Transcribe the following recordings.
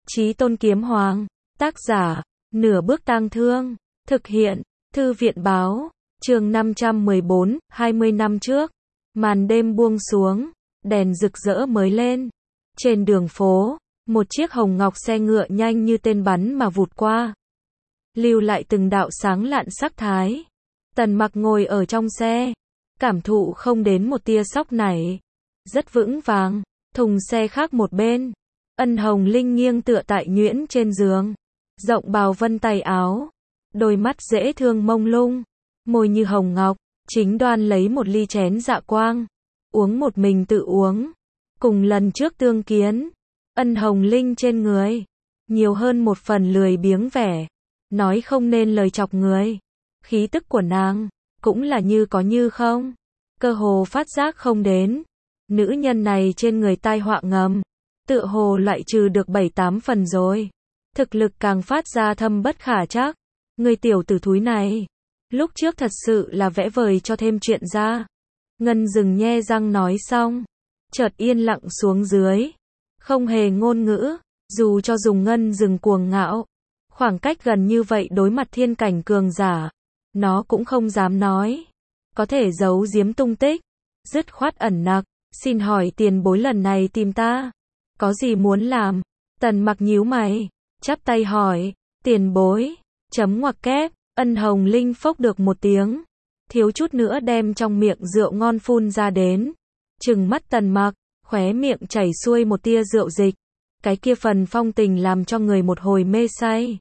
Chí Tôn Kiếm Hoàng, tác giả, Nửa Bước Tang Thương, thực hiện, Thư viện báo, chương 514, 20 năm trước. Màn đêm buông xuống, đèn rực rỡ mới lên. Trên đường phố, một chiếc hồng ngọc xe ngựa nhanh như tên bắn mà vụt qua, lưu lại từng đạo sáng lạn sắc thái. Tần Mặc ngồi ở trong xe, cảm thụ không đến một tia sóc nảy, rất vững vàng. Thùng xe khác một bên, Ân Hồng Linh nghiêng tựa tại nhuyễn trên giường, rộng bào vân tay áo, đôi mắt dễ thương mông lung, môi như hồng ngọc, chính đoan lấy một ly chén dạ quang, uống một mình tự uống. Cùng lần trước tương kiến, Ân Hồng Linh trên người nhiều hơn một phần lười biếng vẻ, nói không nên lời chọc người. Khí tức của nàng cũng là như có như không, cơ hồ phát giác không đến. Nữ nhân này trên người tai họa ngầm, tựa hồ loại trừ được 7-8 phần rồi. Thực lực càng phát ra thâm bất khả trắc. Người tiểu tử thúi này, lúc trước thật sự là vẽ vời cho thêm chuyện ra. Ngân Dừng nhe răng nói xong, chợt yên lặng xuống dưới, không hề ngôn ngữ. Dù cho dùng Ngân Dừng cuồng ngạo, khoảng cách gần như vậy đối mặt thiên cảnh cường giả, nó cũng không dám nói, có thể giấu giếm tung tích, dứt khoát ẩn nặc. Xin hỏi tiền bối lần này tìm ta, có gì muốn làm? Tần Mặc nhíu mày, chắp tay hỏi, tiền bối, chấm ngoặc kép. Ân Hồng Linh phốc được một tiếng, thiếu chút nữa đem trong miệng rượu ngon phun ra đến. Trừng mắt Tần Mặc, khóe miệng chảy xuôi một tia rượu dịch, cái kia phần phong tình làm cho người một hồi mê say.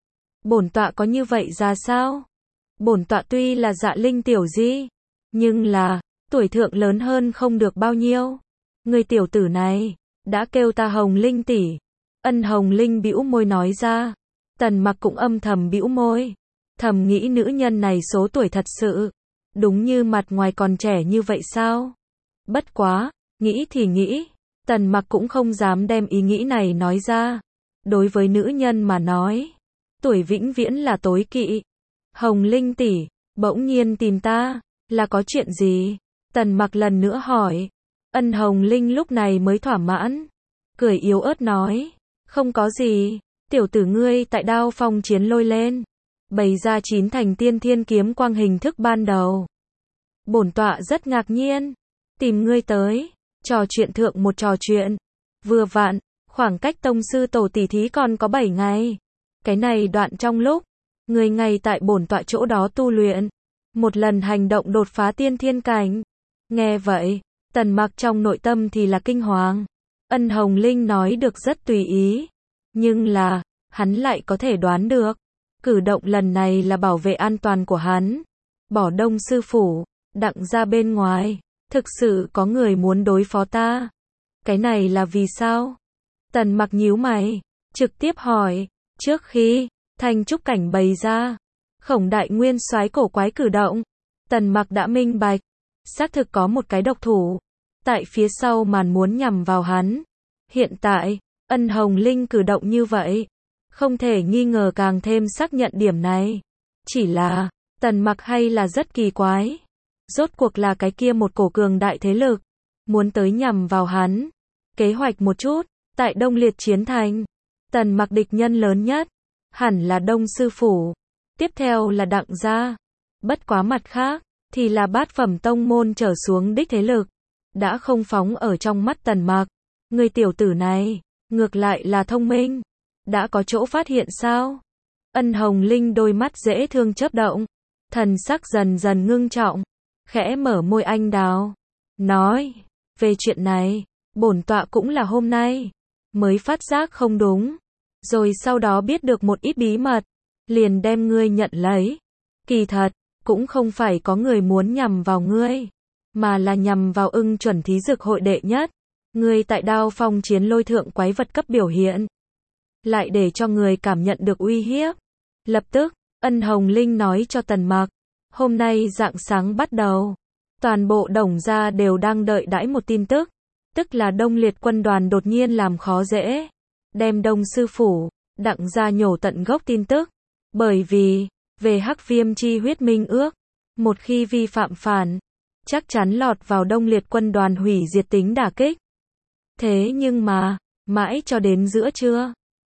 Bổn tọa có như vậy ra sao? Bổn tọa tuy là Dạ Linh tiểu di, nhưng là tuổi thượng lớn hơn không được bao nhiêu. Người tiểu tử này đã kêu ta Hồng Linh tỷ. Ân Hồng Linh bĩu môi nói ra. Tần Mặc cũng âm thầm bĩu môi, thầm nghĩ nữ nhân này số tuổi thật sự đúng như mặt ngoài còn trẻ như vậy sao? Bất quá, nghĩ thì nghĩ, Tần Mặc cũng không dám đem ý nghĩ này nói ra. Đối với nữ nhân mà nói, tuổi vĩnh viễn là tối kỵ. Hồng Linh tỷ, bỗng nhiên tìm ta, là có chuyện gì? Tần Mặc lần nữa hỏi. Ân Hồng Linh lúc này mới thỏa mãn, cười yếu ớt nói, không có gì, tiểu tử ngươi tại Đao Phong chiến lôi lên, bày ra 9 thành tiên thiên kiếm quang hình thức ban đầu. Bổn tọa rất ngạc nhiên, tìm ngươi tới, trò chuyện thượng một trò chuyện, vừa vặn, khoảng cách tông sư tổ tỷ thí còn có 7 ngày. Cái này đoạn trong lúc, ngươi ngay tại bổn tọa chỗ đó tu luyện, một lần hành động đột phá tiên thiên cảnh. Nghe vậy, Tần Mặc trong nội tâm thì là kinh hoàng. Ân Hồng Linh nói được rất tùy ý, nhưng là, hắn lại có thể đoán được, cử động lần này là bảo vệ an toàn của hắn. Bỏ Đông sư phủ, đặng ra bên ngoài, thực sự có người muốn đối phó ta. Cái này là vì sao? Tần Mặc nhíu mày, trực tiếp hỏi. Trước khi Thanh Trúc cảnh bày ra Khổng Đại Nguyên soái cổ quái cử động, Tần Mặc đã minh bạch, xác thực có một cái độc thủ tại phía sau màn muốn nhằm vào hắn. Hiện tại, Ân Hồng Linh cử động như vậy, không thể nghi ngờ càng thêm xác nhận điểm này. Chỉ là, Tần Mặc hay là rất kỳ quái. Rốt cuộc là cái kia một cổ cường đại thế lực muốn tới nhằm vào hắn. Kế hoạch một chút, tại Đông Liệt Chiến Thành, Tần Mặc địch nhân lớn nhất hẳn là Đông sư phủ, tiếp theo là Đặng gia. Bất quá mặt khác thì là bát phẩm tông môn trở xuống đích thế lực, đã không phóng ở trong mắt Tần Mặc. Người tiểu tử này, ngược lại là thông minh, đã có chỗ phát hiện sao? Ân Hồng Linh đôi mắt dễ thương chớp động, thần sắc dần dần ngưng trọng, khẽ mở môi anh đào, nói, về chuyện này, bổn tọa cũng là hôm nay mới phát giác không đúng, rồi sau đó biết được một ít bí mật, liền đem ngươi nhận lấy. Kỳ thật, cũng không phải có người muốn nhằm vào ngươi, mà là nhằm vào Ưng Chuẩn thí dược hội đệ nhất. Ngươi tại Đao Phong chiến lôi thượng quái vật cấp biểu hiện, lại để cho người cảm nhận được uy hiếp. Lập tức, Ân Hồng Linh nói cho Tần Mặc, hôm nay rạng sáng bắt đầu, toàn bộ Đồng gia đều đang đợi đãi một tin tức, tức là Đông Liệt quân đoàn đột nhiên làm khó dễ, đem Đông sư phủ, Đặng gia nhổ tận gốc tin tức. Bởi vì, về Hắc Viêm chi huyết minh ước, một khi vi phạm phản, chắc chắn lọt vào Đông Liệt quân đoàn hủy diệt tính đả kích. Thế nhưng mà, mãi cho đến giữa trưa,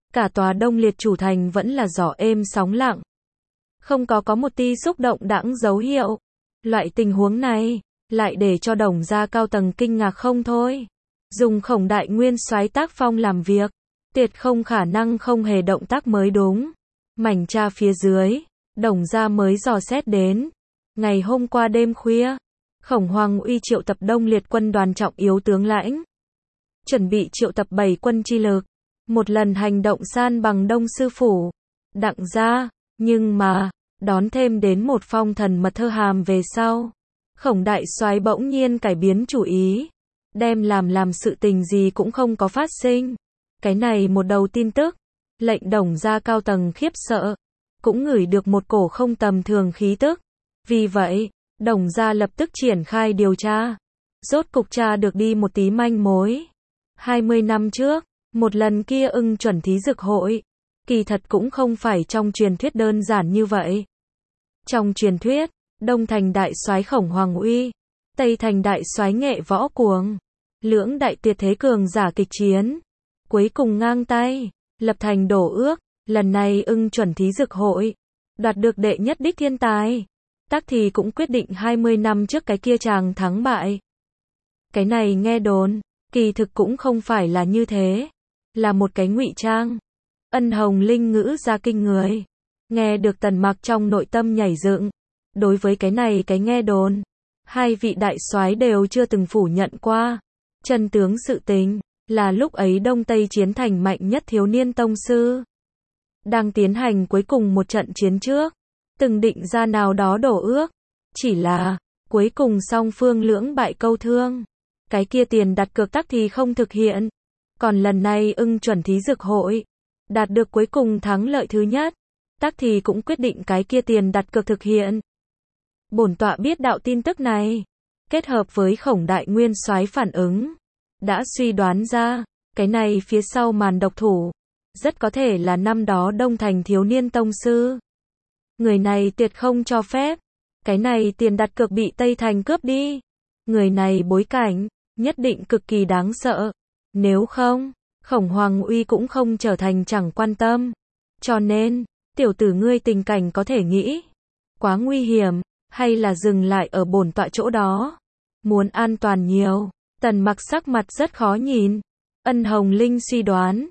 Cả tòa Đông Liệt chủ thành vẫn là gió êm sóng lặng. Không có một tia xúc động đãng dấu hiệu. Loại tình huống này, lại để cho Đồng gia cao tầng kinh ngạc không thôi. Dùng Khổng Đại Nguyên soái tác phong làm việc, tuyệt không khả năng không hề động tác mới đúng. Mảnh tra phía dưới, Đồng gia mới dò xét đến. Ngày hôm qua đêm khuya, Khổng Hoàng Uy triệu tập Đông Liệt quân đoàn trọng yếu tướng lãnh. Chuẩn bị triệu tập 7 quân chi lực. Một lần hành động san bằng Đông Sư Phủ. Đặng gia, nhưng mà, đón thêm đến một phong thần mật thơ hàm về sau. Khổng đại soái bỗng nhiên cải biến chủ ý. Đem làm sự tình gì cũng không có phát sinh. Cái này một đầu tin tức. Lệnh Đồng gia cao tầng khiếp sợ. Cũng ngửi được một cổ không tầm thường khí tức. Vì vậy, Đồng gia lập tức triển khai điều tra. Rốt cục tra được đi một tí manh mối. 20 năm trước, một lần kia ưng chuẩn thí dực hội. Kỳ thật cũng không phải trong truyền thuyết đơn giản như vậy. Trong truyền thuyết, Đông thành đại soái Khổng Hoàng Uy, Tây thành đại soái Nghệ Võ Cuồng, lưỡng đại tuyệt thế cường giả kịch chiến, cuối cùng ngang tay, lập thành đổ ước. Lần này ưng chuẩn thí dực hội, đoạt được đệ nhất đích thiên tài, tắc thì cũng quyết định 20 năm trước cái kia chàng thắng bại. Cái này nghe đồn, kỳ thực cũng không phải là như thế, là một cái ngụy trang. Ân Hồng Linh ngữ ra kinh người, nghe được Tần Mặc trong nội tâm nhảy dựng. Đối với cái này cái nghe đồn, hai vị đại soái đều chưa từng phủ nhận qua. Chân tướng sự tình, là lúc ấy Đông Tây chiến thành mạnh nhất thiếu niên tông sư. Đang tiến hành cuối cùng một trận chiến trước, từng định ra nào đó đổ ước. Chỉ là, cuối cùng song phương lưỡng bại câu thương. Cái kia tiền đặt cược tắc thì không thực hiện. Còn lần này ưng chuẩn thí dực hội, đạt được cuối cùng thắng lợi thứ nhất, tắc thì cũng quyết định cái kia tiền đặt cược thực hiện. Bổn tọa biết đạo tin tức này, kết hợp với Khổng Đại Nguyên soái phản ứng, đã suy đoán ra, cái này phía sau màn độc thủ, rất có thể là năm đó Đông thành thiếu niên tông sư. Người này tuyệt không cho phép, cái này tiền đặt cược bị Tây thành cướp đi. Người này bối cảnh, nhất định cực kỳ đáng sợ. Nếu không, Khổng Hoàng Uy cũng không trở thành chẳng quan tâm. Cho nên, tiểu tử ngươi tình cảnh có thể nghĩ quá nguy hiểm, hay là dừng lại ở bổn tọa chỗ đó. Muốn an toàn nhiều. Tần Mặc sắc mặt rất khó nhìn. Ân Hồng Linh suy đoán,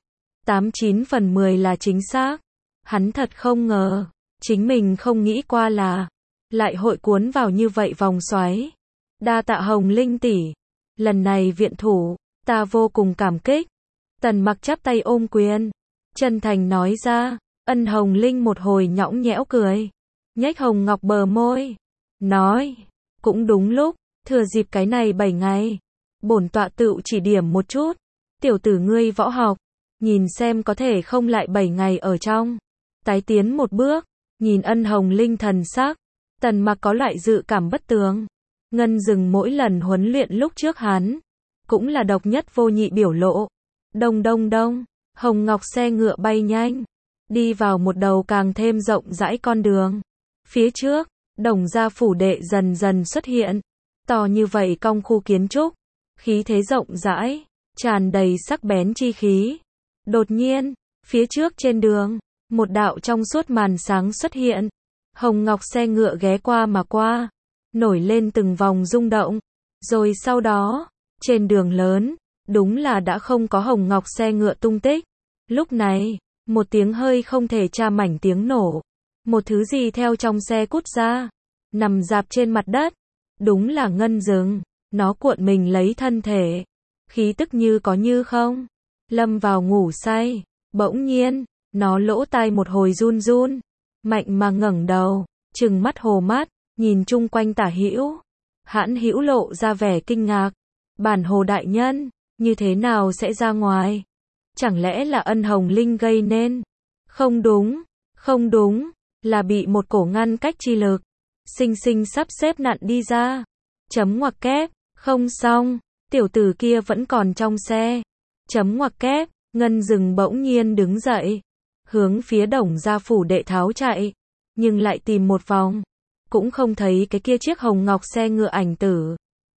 89 phần 10 là chính xác. Hắn thật không ngờ, chính mình không nghĩ qua là lại hội cuốn vào như vậy vòng xoáy. Đa tạ Hồng Linh tỷ, lần này viện thủ, ta vô cùng cảm kích. Tần Mặc chắp tay ôm quyền, chân thành nói ra. Ân Hồng Linh một hồi nhõng nhẽo cười, nhếch hồng ngọc bờ môi, nói, cũng đúng lúc, thừa dịp cái này 7 ngày, bổn tọa tựu chỉ điểm một chút, tiểu tử ngươi võ học, nhìn xem có thể không lại 7 ngày ở trong, tái tiến một bước. Nhìn Ân Hồng Linh thần sắc, Tần Mặc có loại dự cảm bất tường. Ngân Dừng mỗi lần huấn luyện lúc trước hắn, cũng là độc nhất vô nhị biểu lộ. Đông đông đông, hồng ngọc xe ngựa bay nhanh, đi vào một đầu càng thêm rộng rãi con đường. Phía trước, Đồng gia phủ đệ dần dần xuất hiện, to như vậy cong khu kiến trúc, khí thế rộng rãi, tràn đầy sắc bén chi khí. Đột nhiên, phía trước trên đường, một đạo trong suốt màn sáng xuất hiện. Hồng ngọc xe ngựa ghé qua mà qua, nổi lên từng vòng rung động. Rồi sau đó, trên đường lớn, đúng là đã không có hồng ngọc xe ngựa tung tích. Lúc này, một tiếng hơi không thể tra mảnh tiếng nổ. Một thứ gì theo trong xe cút ra, nằm rạp trên mặt đất. Đúng là Ngân Dừng, nó cuộn mình lấy thân thể, khí tức như có như không, lâm vào ngủ say. Bỗng nhiên, nó lỗ tai một hồi run run, mạnh mà ngẩng đầu, trừng mắt hồ mắt, nhìn chung quanh tả hữu. Hãn Hữu lộ ra vẻ kinh ngạc. Bản Hồ đại nhân, như thế nào sẽ ra ngoài? Chẳng lẽ là Ân Hồng Linh gây nên? Không đúng, không đúng, là bị một cổ ngăn cách chi lực sinh sinh sắp xếp nặn đi ra. Chấm ngoặc kép, không xong, tiểu tử kia vẫn còn trong xe. Chấm ngoặc kép, Ngân Dừng bỗng nhiên đứng dậy, hướng phía Đồng gia phủ đệ tháo chạy, nhưng lại tìm một vòng, cũng không thấy cái kia chiếc hồng ngọc xe ngựa ảnh tử.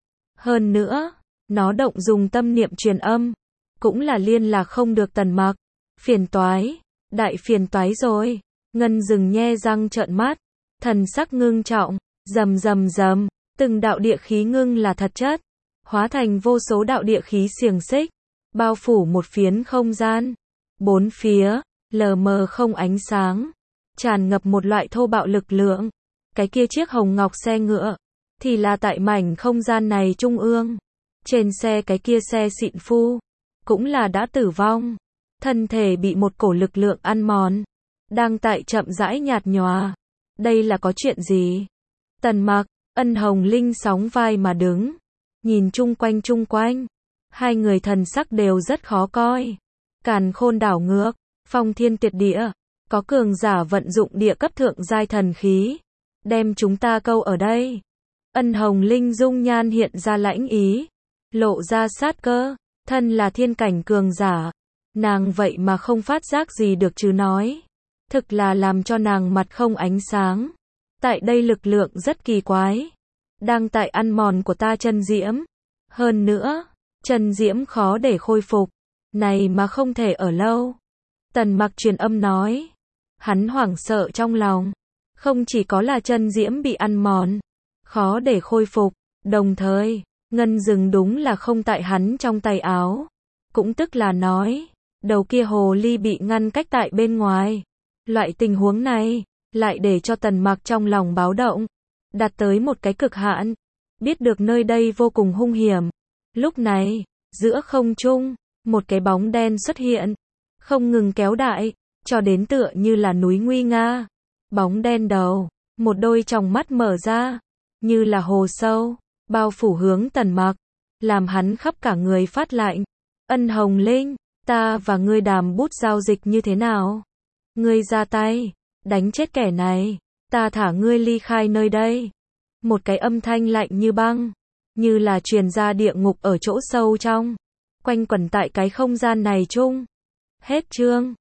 Hơn nữa, nó động dùng tâm niệm truyền âm, cũng là liên lạc không được Tần Mặc. Phiền toái, đại phiền toái rồi. Ngân Dừng nhe răng trợn mắt, thần sắc ngưng trọng, rầm rầm rầm, từng đạo địa khí ngưng là thật chất, hóa thành vô số đạo địa khí xiềng xích, bao phủ một phiến không gian. Bốn phía, lờ mờ không ánh sáng, tràn ngập một loại thô bạo lực lượng. Cái kia chiếc hồng ngọc xe ngựa, thì là tại mảnh không gian này trung ương. Trên xe cái kia xe xịn phu, cũng là đã tử vong. Thân thể bị một cổ lực lượng ăn mòn, đang tại chậm rãi nhạt nhòa. Đây là có chuyện gì? Tần Mặc, Ân Hồng Linh sóng vai mà đứng, nhìn chung quanh. Hai người thần sắc đều rất khó coi. Càn khôn đảo ngược, phong thiên tuyệt địa, có cường giả vận dụng địa cấp thượng giai thần khí, đem chúng ta câu ở đây. Ân Hồng Linh dung nhan hiện ra lãnh ý, lộ ra sát cơ, thân là thiên cảnh cường giả, nàng vậy mà không phát giác gì được chứ nói. Thực là làm cho nàng mặt không ánh sáng. Tại đây lực lượng rất kỳ quái, đang tại ăn mòn của ta chân diễm. Hơn nữa, chân diễm khó để khôi phục, này mà không thể ở lâu. Tần Mặc truyền âm nói, hắn hoảng sợ trong lòng, không chỉ có là chân diễm bị ăn mòn, khó để khôi phục, đồng thời, Ngân Dừng đúng là không tại hắn trong tay áo. Cũng tức là nói, đầu kia hồ ly bị ngăn cách tại bên ngoài. Loại tình huống này, lại để cho Tần Mặc trong lòng báo động, đạt tới một cái cực hạn, biết được nơi đây vô cùng hung hiểm. Lúc này, giữa không trung, một cái bóng đen xuất hiện, không ngừng kéo đại, cho đến tựa như là núi nguy nga. Bóng đen đầu, một đôi tròng mắt mở ra, như là hồ sâu, bao phủ hướng Tần Mặc, làm hắn khắp cả người phát lạnh. Ân Hồng Linh, ta và ngươi đàm bút giao dịch như thế nào? Ngươi ra tay, đánh chết kẻ này, ta thả ngươi ly khai nơi đây. Một cái âm thanh lạnh như băng, như là truyền ra địa ngục ở chỗ sâu trong, quanh quẩn tại cái không gian này chung. Hết chương.